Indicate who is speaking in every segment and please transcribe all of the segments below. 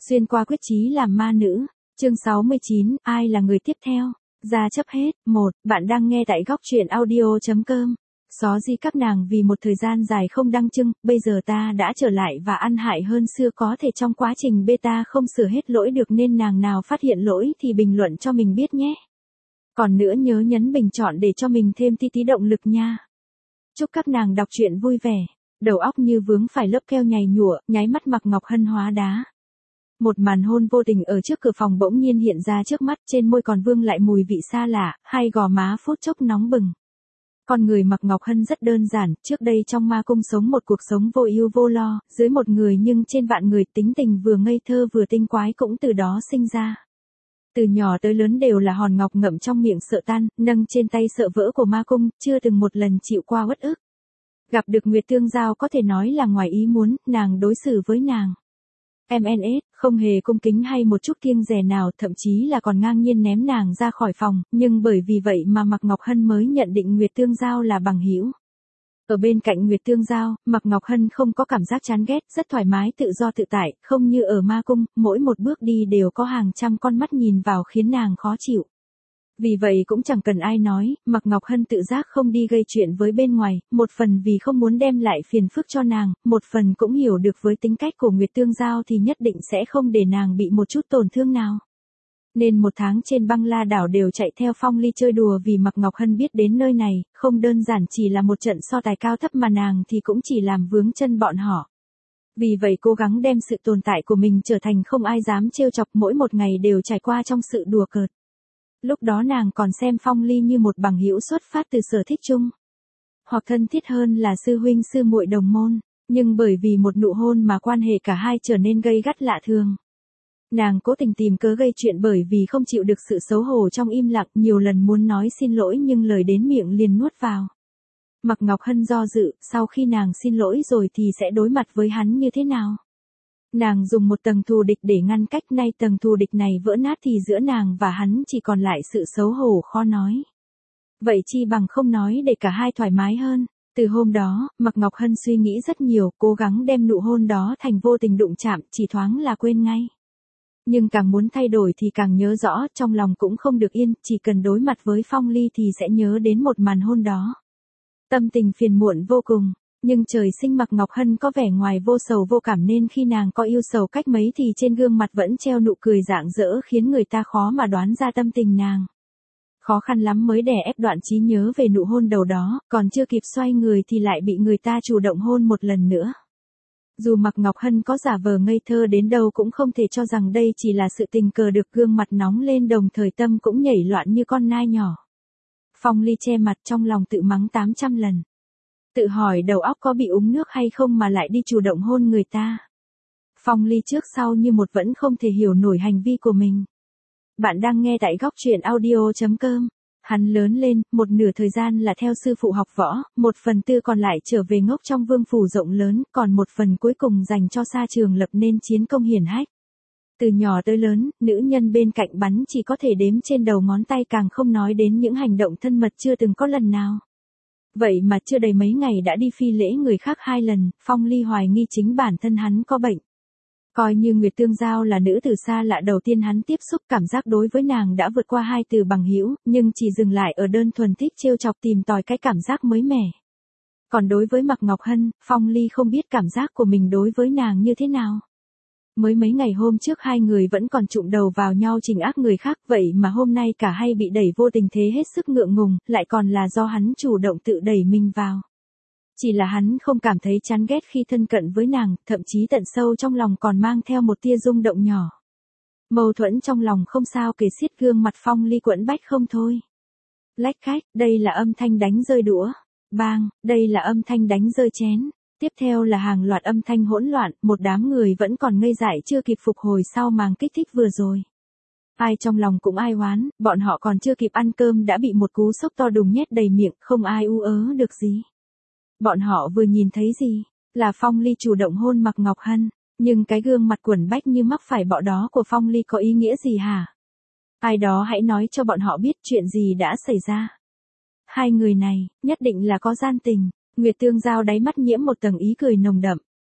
Speaker 1: Xuyên qua quyết chí làm ma nữ. Chương 69, ai là người tiếp theo? Ra chấp hết. 1. Bạn đang nghe tại góc truyện audio.com. Xó gì các nàng vì một thời gian dài không đăng trưng, bây giờ ta đã trở lại và ăn hại hơn xưa, có thể trong quá trình beta không sửa hết lỗi được nên nàng nào phát hiện lỗi thì bình luận cho mình biết nhé. Còn nữa nhớ nhấn bình chọn để cho mình thêm tí động lực nha. Chúc các nàng đọc truyện vui vẻ. Đầu óc như vướng phải lớp keo nhầy nhụa, nháy mắt Mạc Ngọc Hân hóa đá. Một màn hôn vô tình ở trước cửa phòng bỗng nhiên hiện ra trước mắt, trên môi còn vương lại mùi vị xa lạ, hai gò má phút chốc nóng bừng. Con người Mạc Ngọc Hân rất đơn giản, trước đây trong ma cung sống một cuộc sống vô ưu vô lo, dưới một người nhưng trên vạn người, tính tình vừa ngây thơ vừa tinh quái cũng từ đó sinh ra. Từ nhỏ tới lớn đều là hòn ngọc ngậm trong miệng sợ tan, nâng trên tay sợ vỡ của ma cung, chưa từng một lần chịu qua uất ức. Gặp được Nguyệt Tương Giao có thể nói là ngoài ý muốn, nàng đối xử với nàng MNS, không hề cung kính hay một chút kiêng dè nào, thậm chí là còn ngang nhiên ném nàng ra khỏi phòng, nhưng bởi vì vậy mà Mạc Ngọc Hân mới nhận định Nguyệt Tương Giao là bằng hữu. Ở bên cạnh Nguyệt Tương Giao, Mạc Ngọc Hân không có cảm giác chán ghét, rất thoải mái tự do tự tại, không như ở ma cung, mỗi một bước đi đều có hàng trăm con mắt nhìn vào khiến nàng khó chịu. Vì vậy cũng chẳng cần ai nói, Mạc Ngọc Hân tự giác không đi gây chuyện với bên ngoài, một phần vì không muốn đem lại phiền phức cho nàng, một phần cũng hiểu được với tính cách của Nguyệt Tương Giao thì nhất định sẽ không để nàng bị một chút tổn thương nào. Nên một tháng trên Băng La đảo đều chạy theo Phong Ly chơi đùa, vì Mạc Ngọc Hân biết đến nơi này, không đơn giản chỉ là một trận so tài cao thấp mà nàng thì cũng chỉ làm vướng chân bọn họ. Vì vậy cố gắng đem sự tồn tại của mình trở thành không ai dám trêu chọc, mỗi một ngày đều trải qua trong sự đùa cợt. Lúc đó nàng còn xem Phong Ly như một bằng hữu xuất phát từ sở thích chung, hoặc thân thiết hơn là sư huynh sư muội đồng môn, nhưng bởi vì một nụ hôn mà quan hệ cả hai trở nên gay gắt lạ thường. Nàng cố tình tìm cớ gây chuyện bởi vì không chịu được sự xấu hổ trong im lặng, nhiều lần muốn nói xin lỗi nhưng lời đến miệng liền nuốt vào. Mạc Ngọc Hân do dự, sau khi nàng xin lỗi rồi thì sẽ đối mặt với hắn như thế nào? Nàng dùng một tầng thù địch để ngăn cách, nay tầng thù địch này vỡ nát thì giữa nàng và hắn chỉ còn lại sự xấu hổ khó nói. Vậy chi bằng không nói để cả hai thoải mái hơn. Từ hôm đó, Mạc Ngọc Hân suy nghĩ rất nhiều, cố gắng đem nụ hôn đó thành vô tình đụng chạm, chỉ thoáng là quên ngay. Nhưng càng muốn thay đổi thì càng nhớ rõ, trong lòng cũng không được yên, chỉ cần đối mặt với Phong Ly thì sẽ nhớ đến một màn hôn đó. Tâm tình phiền muộn vô cùng. Nhưng trời sinh Mạc Ngọc Hân có vẻ ngoài vô sầu vô cảm nên khi nàng có yêu sầu cách mấy thì trên gương mặt vẫn treo nụ cười rạng rỡ khiến người ta khó mà đoán ra tâm tình nàng. Khó khăn lắm mới đè ép đoạn trí nhớ về nụ hôn đầu đó, còn chưa kịp xoay người thì lại bị người ta chủ động hôn một lần nữa. Dù Mạc Ngọc Hân có giả vờ ngây thơ đến đâu cũng không thể cho rằng đây chỉ là sự tình cờ được, gương mặt nóng lên đồng thời tâm cũng nhảy loạn như con nai nhỏ. Phong Ly che mặt trong lòng tự mắng 800 lần. Tự hỏi đầu óc có bị uống nước hay không mà lại đi chủ động hôn người ta. Phong Ly trước sau như một vẫn không thể hiểu nổi hành vi của mình. Bạn đang nghe tại góc truyện audio.com. Hắn lớn lên, một nửa thời gian là theo sư phụ học võ, một phần tư còn lại trở về ngốc trong vương phủ rộng lớn, còn một phần cuối cùng dành cho sa trường lập nên chiến công hiển hách. Từ nhỏ tới lớn, nữ nhân bên cạnh bắn chỉ có thể đếm trên đầu ngón tay, càng không nói đến những hành động thân mật chưa từng có lần nào. Vậy mà chưa đầy mấy ngày đã đi phi lễ người khác 2 lần, Phong Ly hoài nghi chính bản thân hắn có bệnh. Coi như Nguyệt Tương Giao là nữ từ xa lạ đầu tiên hắn tiếp xúc, cảm giác đối với nàng đã vượt qua 2 từ bằng hữu, nhưng chỉ dừng lại ở đơn thuần thích trêu chọc, tìm tòi cái cảm giác mới mẻ. Còn đối với Mạc Ngọc Hân, Phong Ly không biết cảm giác của mình đối với nàng như thế nào. Mới mấy ngày hôm trước hai người vẫn còn chụm đầu vào nhau trình ác người khác, vậy mà hôm nay cả hai bị đẩy vô tình thế hết sức ngượng ngùng, lại còn là do hắn chủ động tự đẩy mình vào. Chỉ là hắn không cảm thấy chán ghét khi thân cận với nàng, thậm chí tận sâu trong lòng còn mang theo một tia rung động nhỏ. Mâu thuẫn trong lòng không sao kể xiết, gương mặt Phong Ly quẫn bách không thôi. Lách khách, đây là âm thanh đánh rơi đũa. Bang, đây là âm thanh đánh rơi chén. Tiếp theo là hàng loạt âm thanh hỗn loạn, một đám người vẫn còn ngây dại chưa kịp phục hồi sau màn kích thích vừa rồi. Ai trong lòng cũng ai oán, bọn họ còn chưa kịp ăn cơm đã bị một cú sốc to đùng nhét đầy miệng, không ai u ớ được gì. Bọn họ vừa nhìn thấy gì? Là Phong Ly chủ động hôn Mạc Ngọc Hân, nhưng cái gương mặt quẩn bách như mắc phải bọ đó của Phong Ly có ý nghĩa gì hả? Ai đó hãy nói cho bọn họ biết chuyện gì đã xảy ra. Hai người này, nhất định là có gian tình. Nguyệt Tương Giao đáy mắt nhiễm một tầng ý cười nồng đậm.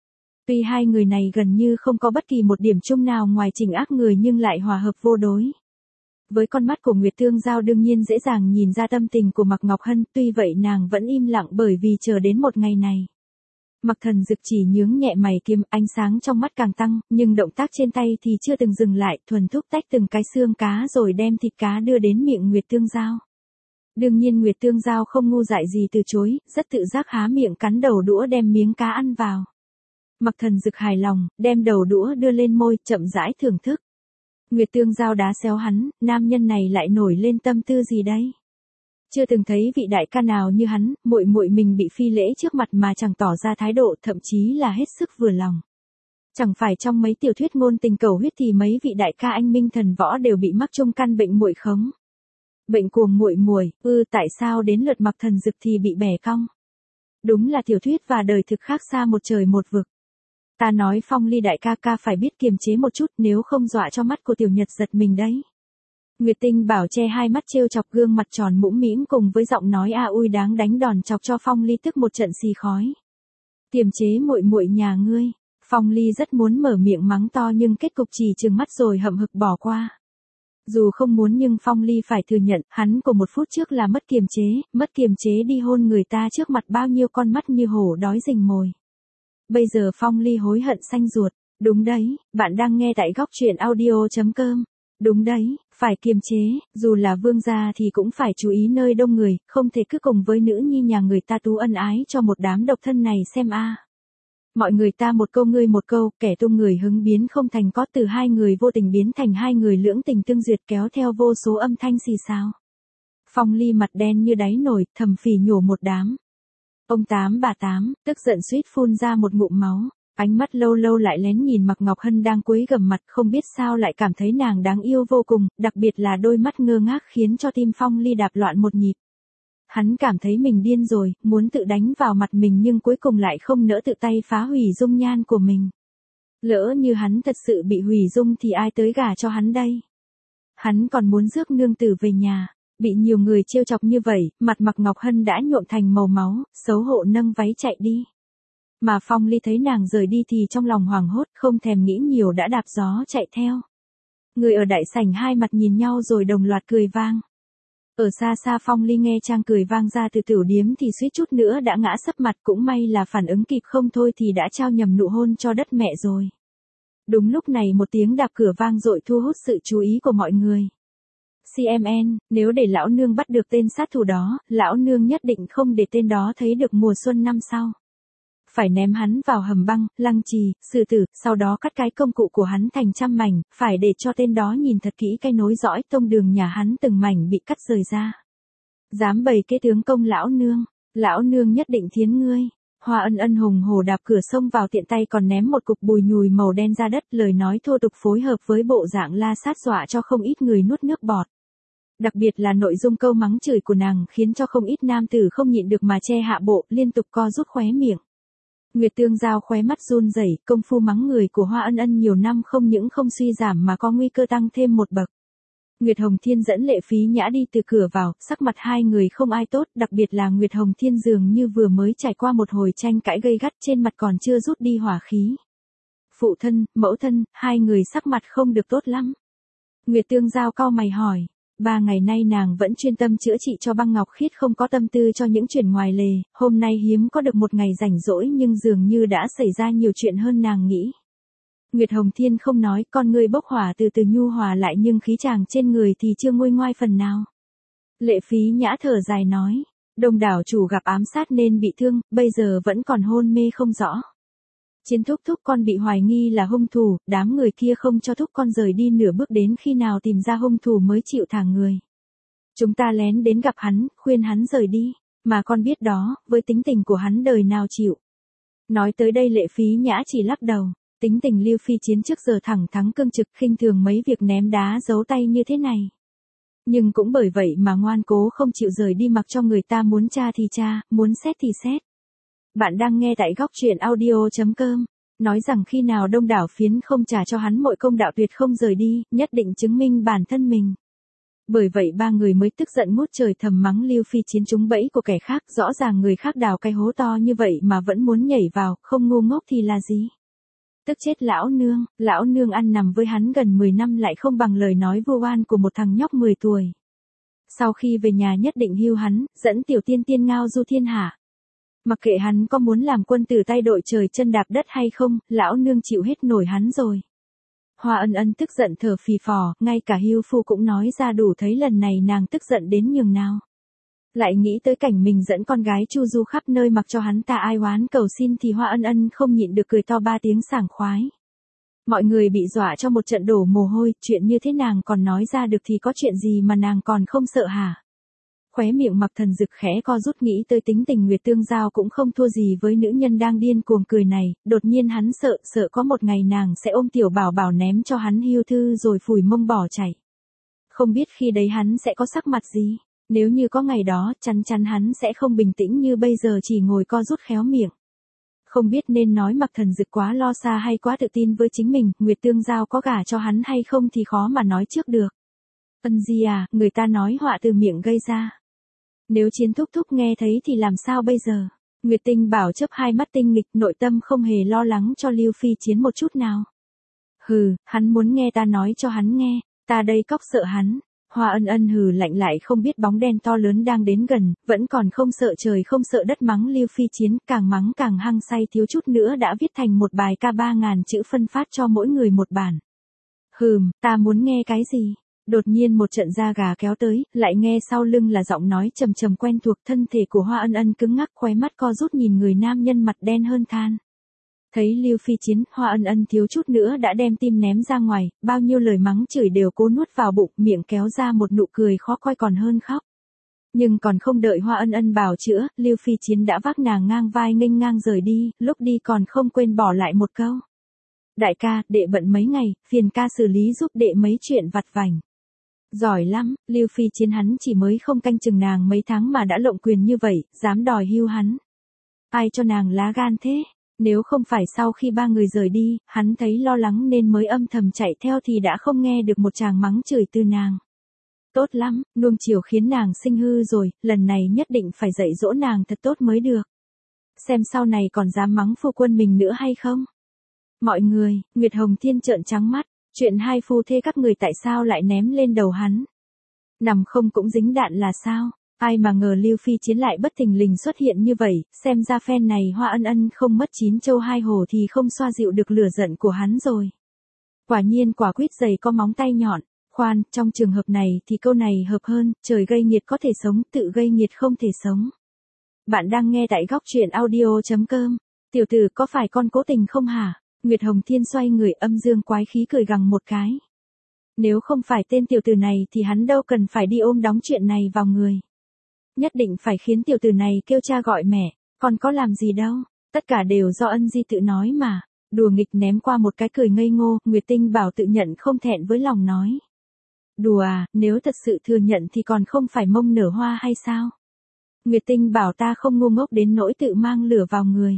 Speaker 1: Tuy hai người này gần như không có bất kỳ một điểm chung nào ngoài trình ác người nhưng lại hòa hợp vô đối. Với con mắt của Nguyệt Tương Giao đương nhiên dễ dàng nhìn ra tâm tình của Mạc Ngọc Hân, tuy vậy nàng vẫn im lặng bởi vì chờ đến một ngày này. Mạc Thần Dực chỉ nhướng nhẹ mày kiếm, ánh sáng trong mắt càng tăng, nhưng động tác trên tay thì chưa từng dừng lại, thuần thúc tách từng cái xương cá rồi đem thịt cá đưa đến miệng Nguyệt Tương Giao. Đương nhiên Nguyệt Tương Giao không ngu dại gì từ chối, rất tự giác há miệng cắn đầu đũa đem miếng cá ăn vào. Mạc Thần Dực hài lòng, đem đầu đũa đưa lên môi, chậm rãi thưởng thức. Nguyệt Tương Giao đá xéo hắn, nam nhân này lại nổi lên tâm tư gì đấy? Chưa từng thấy vị đại ca nào như hắn, muội muội mình bị phi lễ trước mặt mà chẳng tỏ ra thái độ, thậm chí là hết sức vừa lòng. Chẳng phải trong mấy tiểu thuyết ngôn tình cầu huyết thì mấy vị đại ca anh minh thần võ đều bị mắc chung căn bệnh muội khống. Bệnh cuồng muội muội, tại sao đến lượt Mạc Thần Dực thì bị bẻ cong? Đúng là tiểu thuyết và đời thực khác xa một trời một vực. Ta nói Phong Ly đại ca ca phải biết kiềm chế một chút, nếu không dọa cho mắt của tiểu Nhật giật mình đấy. Nguyệt Tinh Bảo che hai mắt trêu chọc gương mặt tròn mũm mĩm cùng với giọng nói ui đáng đánh đòn chọc cho Phong Ly tức một trận xì khói. Kiềm chế muội muội nhà ngươi. Phong Ly rất muốn mở miệng mắng to nhưng kết cục chỉ trừng mắt rồi hậm hực bỏ qua. Dù không muốn nhưng Phong Ly phải thừa nhận, hắn của một phút trước là mất kiềm chế đi hôn người ta trước mặt bao nhiêu con mắt như hổ đói rình mồi. Bây giờ Phong Ly hối hận xanh ruột. Đúng đấy, bạn đang nghe tại góc truyện audio.com. Đúng đấy, phải kiềm chế, dù là vương gia thì cũng phải chú ý nơi đông người, không thể cứ cùng với nữ nhi nhà người ta tú ân ái cho một đám độc thân này xem a. Mọi người ta một câu ngươi một câu, kẻ tung người hứng biến không thành có, từ hai người vô tình biến thành hai người lưỡng tình tương duyệt, kéo theo vô số âm thanh xì xào. Phong Ly mặt đen như đáy nồi, thầm phì nhổ một đám. Ông Tám bà Tám, tức giận suýt phun ra một ngụm máu. Ánh mắt lâu lâu lại lén nhìn Mạc Ngọc Hân đang cúi gằm mặt, không biết sao lại cảm thấy nàng đáng yêu vô cùng, đặc biệt là đôi mắt ngơ ngác khiến cho tim Phong Ly đạp loạn một nhịp. Hắn cảm thấy mình điên rồi, muốn tự đánh vào mặt mình nhưng cuối cùng lại không nỡ tự tay phá hủy dung nhan của mình. Lỡ như hắn thật sự bị hủy dung thì ai tới gả cho hắn đây? Hắn còn muốn rước nương tử về nhà. Bị nhiều người trêu chọc như vậy, mặt Mạc Ngọc Hân đã nhuộm thành màu máu, xấu hổ nâng váy chạy đi. Mà Phong Ly thấy nàng rời đi thì trong lòng hoảng hốt, không thèm nghĩ nhiều đã đạp gió chạy theo. Người ở đại sảnh hai mặt nhìn nhau rồi đồng loạt cười vang. Ở xa xa Phong Ly nghe Trang cười vang ra từ tửu điếm thì suýt chút nữa đã ngã sấp mặt, cũng may là phản ứng kịp không thôi thì đã trao nhầm nụ hôn cho đất mẹ rồi. Đúng lúc này một tiếng đạp cửa vang dội thu hút sự chú ý của mọi người. CMN, nếu để lão nương bắt được tên sát thủ đó, lão nương nhất định không để tên đó thấy được mùa xuân năm sau. Phải ném hắn vào hầm băng, lăng trì, xử tử, sau đó cắt cái công cụ của hắn thành trăm mảnh, phải để cho tên đó nhìn thật kỹ cái nối dõi tông đường nhà hắn từng mảnh bị cắt rời ra. Dám bày kế tướng công lão nương nhất định thiến ngươi. Hoa Ân Ân hùng hổ đạp cửa xông vào tiện tay còn ném một cục bùi nhùi màu đen ra đất, lời nói thô tục phối hợp với bộ dạng la sát dọa cho không ít người nuốt nước bọt. Đặc biệt là nội dung câu mắng chửi của nàng khiến cho không ít nam tử không nhịn được mà che hạ bộ, liên tục co rút khóe miệng. Nguyệt Tương Giao khóe mắt run rẩy, công phu mắng người của Hoa Ân Ân nhiều năm không những không suy giảm mà có nguy cơ tăng thêm một bậc. Nguyệt Hồng Thiên dẫn Lệ Phí Nhã đi từ cửa vào, sắc mặt hai người không ai tốt, đặc biệt là Nguyệt Hồng Thiên dường như vừa mới trải qua một hồi tranh cãi gay gắt, trên mặt còn chưa rút đi hỏa khí. Phụ thân, mẫu thân, hai người sắc mặt không được tốt lắm. Nguyệt Tương Giao cau mày hỏi. 3 ngày nay nàng vẫn chuyên tâm chữa trị cho Băng Ngọc Khiết, không có tâm tư cho những chuyện ngoài lề, hôm nay hiếm có được một ngày rảnh rỗi nhưng dường như đã xảy ra nhiều chuyện hơn nàng nghĩ. Nguyệt Hồng Thiên không nói, con người bốc hỏa từ từ nhu hòa lại nhưng khí chàng trên người thì chưa nguôi ngoai phần nào. Lệ Phí Nhã thở dài nói, Đông đảo chủ gặp ám sát nên bị thương, bây giờ vẫn còn hôn mê không rõ. Chiến thúc thúc con bị hoài nghi là hung thủ, đám người kia không cho thúc con rời đi nửa bước, đến khi nào tìm ra hung thủ mới chịu thả người. Chúng ta lén đến gặp hắn, khuyên hắn rời đi, mà con biết đó, với tính tình của hắn đời nào chịu. Nói tới đây Lệ Phí Nhã chỉ lắc đầu, tính tình Lưu Phi Chiến trước giờ thẳng thắn cương trực, khinh thường mấy việc ném đá giấu tay như thế này. Nhưng cũng bởi vậy mà ngoan cố không chịu rời đi, mặc cho người ta muốn tra thì tra, muốn xét thì xét. Bạn đang nghe tại góc truyện audio.com. Nói rằng khi nào đông đảo phiến không trả cho hắn mọi công đạo tuyệt không rời đi, nhất định chứng minh bản thân mình. Bởi vậy ba người mới tức giận ngút trời thầm mắng Lưu Phi Chiến trúng bẫy của kẻ khác, rõ ràng người khác đào cái hố to như vậy mà vẫn muốn nhảy vào, không ngu ngốc thì là gì. Tức chết lão nương ăn nằm với hắn gần 10 năm lại không bằng lời nói vu oan của một thằng nhóc 10 tuổi. Sau khi về nhà nhất định hưu hắn, dẫn tiểu tiên tiên ngao du thiên hạ. Mặc kệ hắn có muốn làm quân tử tay đội trời chân đạp đất hay không, lão nương chịu hết nổi hắn rồi. Hoa Ân Ân tức giận thở phì phò, ngay cả hưu phu cũng nói ra đủ thấy lần này nàng tức giận đến nhường nào. Lại nghĩ tới cảnh mình dẫn con gái chu du khắp nơi mặc cho hắn ta ai oán cầu xin thì Hoa Ân Ân không nhịn được cười to 3 tiếng sảng khoái. Mọi người bị dọa cho một trận đổ mồ hôi, chuyện như thế nàng còn nói ra được thì có chuyện gì mà nàng còn không sợ hả? Khóe miệng Mặc Thần Dực khẽ co rút nghĩ tới tính tình Nguyệt Tương Giao cũng không thua gì với nữ nhân đang điên cuồng cười này, đột nhiên hắn sợ có một ngày nàng sẽ ôm tiểu bảo bảo ném cho hắn hưu thư rồi phủi mông bỏ chạy. Không biết khi đấy hắn sẽ có sắc mặt gì, nếu như có ngày đó chắn chắn hắn sẽ không bình tĩnh như bây giờ chỉ ngồi co rút khéo miệng. Không biết nên nói Mặc Thần Dực quá lo xa hay quá tự tin với chính mình, Nguyệt Tương Giao có gả cho hắn hay không thì khó mà nói trước được. Ân Di à, người ta nói họa từ miệng gây ra. Nếu Chiến thúc thúc nghe thấy thì làm sao bây giờ? Nguyệt Tinh Bảo chớp hai mắt tinh nghịch, nội tâm không hề lo lắng cho Lưu Phi Chiến một chút nào. Hừ, hắn muốn nghe ta nói cho hắn nghe, ta đây cóc sợ hắn. Hoa Ân Ân hừ lạnh lại không biết bóng đen to lớn đang đến gần, vẫn còn không sợ trời không sợ đất mắng Lưu Phi Chiến, càng mắng càng hăng say thiếu chút nữa đã viết thành một bài ca 3.000 chữ phân phát cho mỗi người một bản. Ta muốn nghe cái gì? Đột nhiên một trận da gà kéo tới, lại nghe sau lưng là giọng nói trầm trầm quen thuộc, thân thể của Hoa Ân Ân cứng ngắc, khóe mắt co rút nhìn người nam nhân mặt đen hơn than. Thấy Lưu Phi Chiến, Hoa Ân Ân thiếu chút nữa đã đem tim ném ra ngoài, bao nhiêu lời mắng chửi đều cố nuốt vào bụng, miệng kéo ra một nụ cười khó coi còn hơn khóc. Nhưng còn không đợi Hoa Ân Ân bào chữa, Lưu Phi Chiến đã vác nàng ngang vai nghênh ngang rời đi, lúc đi còn không quên bỏ lại một câu. Đại ca, đệ bận mấy ngày, phiền ca xử lý giúp đệ mấy chuyện vặt vảnh. Giỏi lắm, Lưu Phi Chiến hắn chỉ mới không canh chừng nàng mấy tháng mà đã lộng quyền như vậy, dám đòi hưu hắn. Ai cho nàng lá gan thế? Nếu không phải sau khi 3 người rời đi, hắn thấy lo lắng nên mới âm thầm chạy theo thì đã không nghe được một tràng mắng chửi từ nàng. Tốt lắm, nuông chiều khiến nàng sinh hư rồi, lần này nhất định phải dạy dỗ nàng thật tốt mới được. Xem sau này còn dám mắng phu quân mình nữa hay không? Mọi người, Nguyệt Hồng Thiên trợn trắng mắt, chuyện hai phu thê các người tại sao lại ném lên đầu hắn? Nằm không cũng dính đạn là sao? Ai mà ngờ Lưu Phi Chiến lại bất thình lình xuất hiện như vậy, xem ra phen này Hoa Ân Ân không mất 9 châu 2 hổ thì không xoa dịu được lửa giận của hắn rồi. Quả nhiên quả quýt dày có móng tay nhọn, khoan, trong trường hợp này thì câu này hợp hơn, trời gây nghiệt có thể sống, tự gây nghiệt không thể sống. Bạn đang nghe tại góc truyện audio.com, tiểu tử có phải con cố tình không hả? Nguyệt Hồng Thiên xoay người âm dương quái khí cười gằn một cái. Nếu không phải tên tiểu tử này thì hắn đâu cần phải đi ôm đóng chuyện này vào người. Nhất định phải khiến tiểu tử này kêu cha gọi mẹ, còn có làm gì đâu, tất cả đều do Ân Di tự nói mà. Đùa nghịch ném qua một cái cười ngây ngô, Nguyệt Tinh Bảo tự nhận không thẹn với lòng nói. Đùa à, nếu thật sự thừa nhận thì còn không phải mông nở hoa hay sao? Nguyệt Tinh Bảo ta không ngu ngốc đến nỗi tự mang lửa vào người.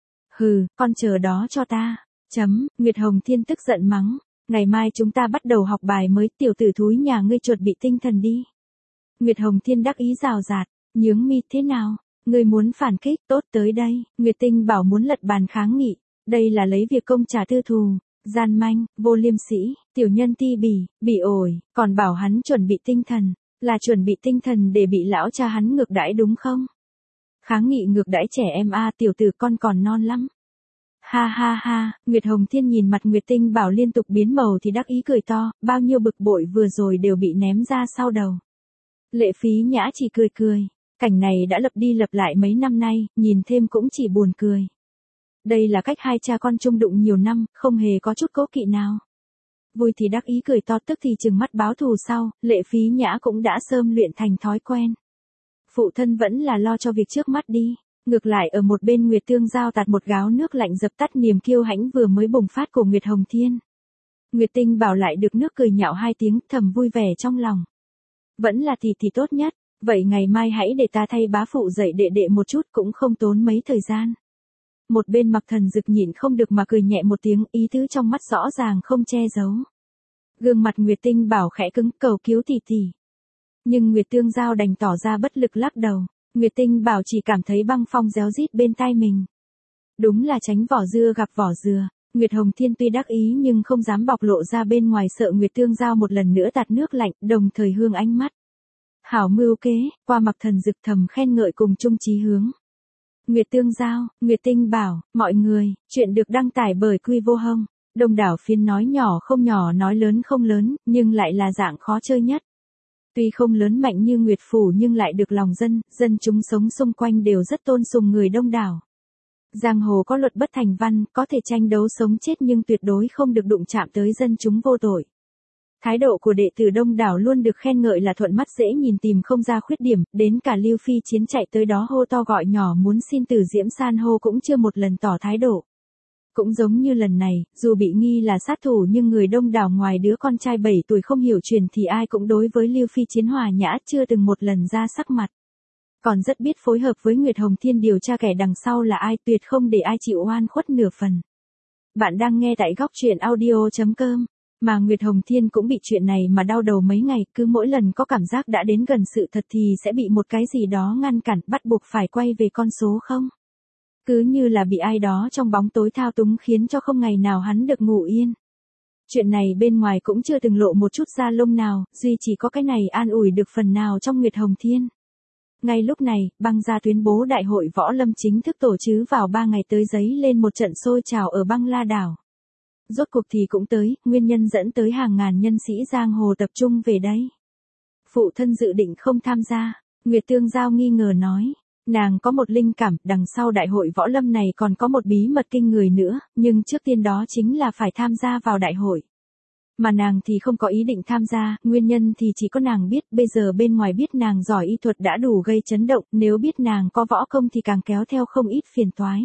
Speaker 1: Con chờ đó cho ta. Nguyệt Hồng Thiên tức giận mắng. Ngày mai chúng ta bắt đầu học bài mới, tiểu tử thúi nhà ngươi chuột bị tinh thần đi. Nguyệt Hồng Thiên đắc ý rào rạt, nhướng mi thế nào? Ngươi muốn phản kích, tốt tới đây. Nguyệt Tinh Bảo muốn lật bàn kháng nghị. Đây là lấy việc công trả tư thù, gian manh, vô liêm sĩ, tiểu nhân ti bị ổi, còn bảo hắn chuẩn bị tinh thần, là chuẩn bị tinh thần để bị lão cha hắn ngược đãi đúng không? Kháng nghị ngược đãi trẻ em tiểu tử con còn non lắm. Ha ha ha, Nguyệt Hồng Thiên nhìn mặt Nguyệt Tinh Bảo liên tục biến màu thì đắc ý cười to, bao nhiêu bực bội vừa rồi đều bị ném ra sau đầu. Lệ Phí Nhã chỉ cười, cảnh này đã lặp đi lặp lại mấy năm nay, nhìn thêm cũng chỉ buồn cười. Đây là cách hai cha con chung đụng nhiều năm, không hề có chút cố kỵ nào. Vui thì đắc ý cười to, tức thì trừng mắt báo thù sau, Lệ Phí Nhã cũng đã sớm luyện thành thói quen. Phụ thân vẫn là lo cho việc trước mắt đi. Ngược lại ở một bên Nguyệt Tương Giao tạt một gáo nước lạnh dập tắt niềm kiêu hãnh vừa mới bùng phát của Nguyệt Hồng Thiên. Nguyệt Tinh Bảo lại được nước cười nhạo 2 tiếng, thầm vui vẻ trong lòng. Vẫn là thì tốt nhất, vậy ngày mai hãy để ta thay bá phụ dạy đệ một chút, cũng không tốn mấy thời gian. Một bên Mặc Thần Dực nhịn không được mà cười nhẹ một tiếng, ý tứ trong mắt rõ ràng không che giấu. Gương mặt Nguyệt Tinh Bảo khẽ cứng, cầu cứu tỷ. Nhưng Nguyệt Tương Giao đành tỏ ra bất lực lắc đầu. Nguyệt Tinh Bảo chỉ cảm thấy băng phong réo rít bên tai mình. Đúng là tránh vỏ dưa gặp vỏ dừa. Nguyệt Hồng Thiên tuy đắc ý nhưng không dám bộc lộ ra bên ngoài sợ Nguyệt Tương Giao một lần nữa tạt nước lạnh, đồng thời hương ánh mắt. Hảo mưu kế, qua Mặc Thần Dực thầm khen ngợi cùng chung chí hướng. Nguyệt Tương Giao, Nguyệt Tinh bảo, mọi người, chuyện được đăng tải bởi Quy Vô Hông. Đông đảo phiên nói nhỏ không nhỏ nói lớn không lớn, nhưng lại là dạng khó chơi nhất. Tuy không lớn mạnh như Nguyệt Phủ nhưng lại được lòng dân chúng sống xung quanh đều rất tôn sùng người đông đảo. Giang hồ có luật bất thành văn, có thể tranh đấu sống chết nhưng tuyệt đối không được đụng chạm tới dân chúng vô tội. Thái độ của đệ tử đông đảo luôn được khen ngợi là thuận mắt dễ nhìn tìm không ra khuyết điểm, đến cả Lưu Phi Chiến chạy tới đó hô to gọi nhỏ muốn xin Tử Diễm San hô cũng chưa một lần tỏ thái độ. Cũng giống như lần này, dù bị nghi là sát thủ nhưng người đông đảo ngoài đứa con trai 7 tuổi không hiểu truyền thì ai cũng đối với Lưu Phi Chiến hòa nhã chưa từng một lần ra sắc mặt. Còn rất biết phối hợp với Nguyệt Hồng Thiên điều tra kẻ đằng sau là ai, tuyệt không để ai chịu oan khuất nửa phần. Bạn đang nghe tại góc truyện audio.com. Mà Nguyệt Hồng Thiên cũng bị chuyện này mà đau đầu mấy ngày, cứ mỗi lần có cảm giác đã đến gần sự thật thì sẽ bị một cái gì đó ngăn cản, bắt buộc phải quay về con số không. Cứ như là bị ai đó trong bóng tối thao túng khiến cho không ngày nào hắn được ngủ yên. Chuyện này bên ngoài cũng chưa từng lộ một chút da lông nào, duy chỉ có cái này an ủi được phần nào trong Nguyệt Hồng Thiên. Ngay lúc này, băng gia tuyên bố đại hội võ lâm chính thức tổ chức vào 3 ngày tới giấy lên một trận sôi trào ở băng La Đảo. Rốt cuộc thì cũng tới, nguyên nhân dẫn tới hàng ngàn nhân sĩ giang hồ tập trung về đây. Phụ thân dự định không tham gia, Nguyệt Tương Giao nghi ngờ nói. Nàng có một linh cảm, đằng sau đại hội võ lâm này còn có một bí mật kinh người nữa, nhưng trước tiên đó chính là phải tham gia vào đại hội. Mà nàng thì không có ý định tham gia, nguyên nhân thì chỉ có nàng biết, bây giờ bên ngoài biết nàng giỏi y thuật đã đủ gây chấn động, nếu biết nàng có võ công thì càng kéo theo không ít phiền toái.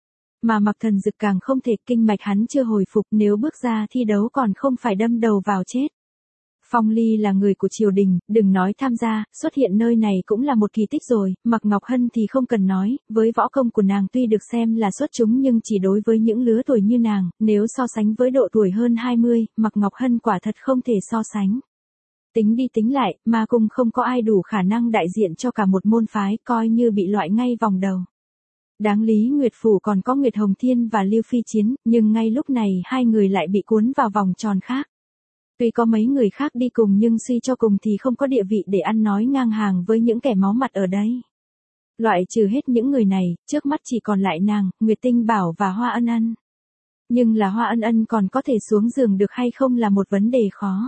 Speaker 1: Mà Mặc Thần Dực càng không thể, kinh mạch hắn chưa hồi phục, nếu bước ra thi đấu còn không phải đâm đầu vào chết. Phong Ly là người của triều đình, đừng nói tham gia, xuất hiện nơi này cũng là một kỳ tích rồi, Mạc Ngọc Hân thì không cần nói, với võ công của nàng tuy được xem là xuất chúng nhưng chỉ đối với những lứa tuổi như nàng, nếu so sánh với độ tuổi hơn 20, Mạc Ngọc Hân quả thật không thể so sánh. Tính đi tính lại, mà cùng không có ai đủ khả năng đại diện cho cả một môn phái, coi như bị loại ngay vòng đầu. Đáng lý Nguyệt Phủ còn có Nguyệt Hồng Thiên và Lưu Phi Chiến, nhưng ngay lúc này hai người lại bị cuốn vào vòng tròn khác. Tuy có mấy người khác đi cùng nhưng suy cho cùng thì không có địa vị để ăn nói ngang hàng với những kẻ máu mặt ở đây. Loại trừ hết những người này, trước mắt chỉ còn lại nàng, Nguyệt Tinh Bảo và Hoa Ân Ân. Nhưng là Hoa Ân Ân còn có thể xuống giường được hay không là một vấn đề khó.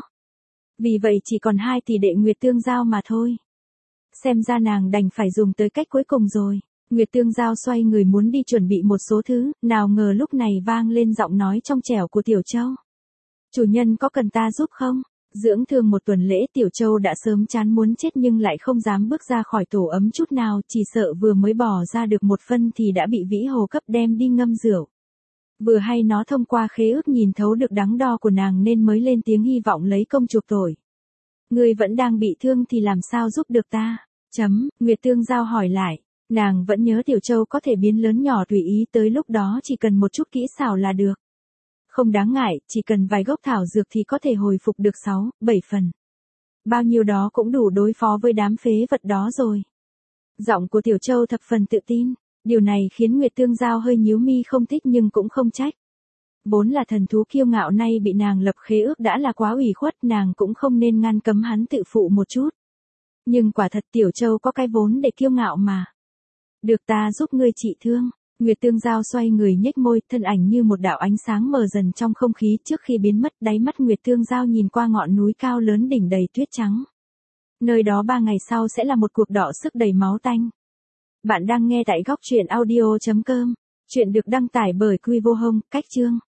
Speaker 1: Vì vậy chỉ còn 2 tỷ đệ Nguyệt Tương Giao mà thôi. Xem ra nàng đành phải dùng tới cách cuối cùng rồi. Nguyệt Tương Giao xoay người muốn đi chuẩn bị một số thứ, nào ngờ lúc này vang lên giọng nói trong trẻo của Tiểu Châu. Chủ nhân có cần ta giúp không? Dưỡng thương một tuần lễ Tiểu Châu đã sớm chán muốn chết nhưng lại không dám bước ra khỏi tổ ấm chút nào, chỉ sợ vừa mới bỏ ra được một phân thì đã bị Vĩ Hồ cấp đem đi ngâm rượu. Vừa hay nó thông qua khế ước nhìn thấu được đắng đo của nàng nên mới lên tiếng hy vọng lấy công chuộc tội. Ngươi vẫn đang bị thương thì làm sao giúp được ta? Nguyệt Tương Giao hỏi lại. Nàng vẫn nhớ Tiểu Châu có thể biến lớn nhỏ tùy ý, tới lúc đó chỉ cần một chút kỹ xảo là được. Không đáng ngại, chỉ cần vài gốc thảo dược thì có thể hồi phục được 6, 7 phần. Bao nhiêu đó cũng đủ đối phó với đám phế vật đó rồi. Giọng của Tiểu Châu thập phần tự tin, điều này khiến Nguyệt Tương Giao hơi nhíu mi không thích nhưng cũng không trách. Vốn là thần thú kiêu ngạo nay bị nàng lập khế ước đã là quá ủy khuất, nàng cũng không nên ngăn cấm hắn tự phụ một chút. Nhưng quả thật Tiểu Châu có cái vốn để kiêu ngạo mà. Được ta giúp ngươi trị thương. Nguyệt Tương Giao xoay người nhếch môi, thân ảnh như một đạo ánh sáng mờ dần trong không khí, trước khi biến mất, đáy mắt Nguyệt Tương Giao nhìn qua ngọn núi cao lớn đỉnh đầy tuyết trắng. Nơi đó 3 ngày sau sẽ là một cuộc đọ sức đầy máu tanh. Bạn đang nghe tại góc truyện audio.com. Chuyện được đăng tải bởi Quy Vô Hông, cách chương.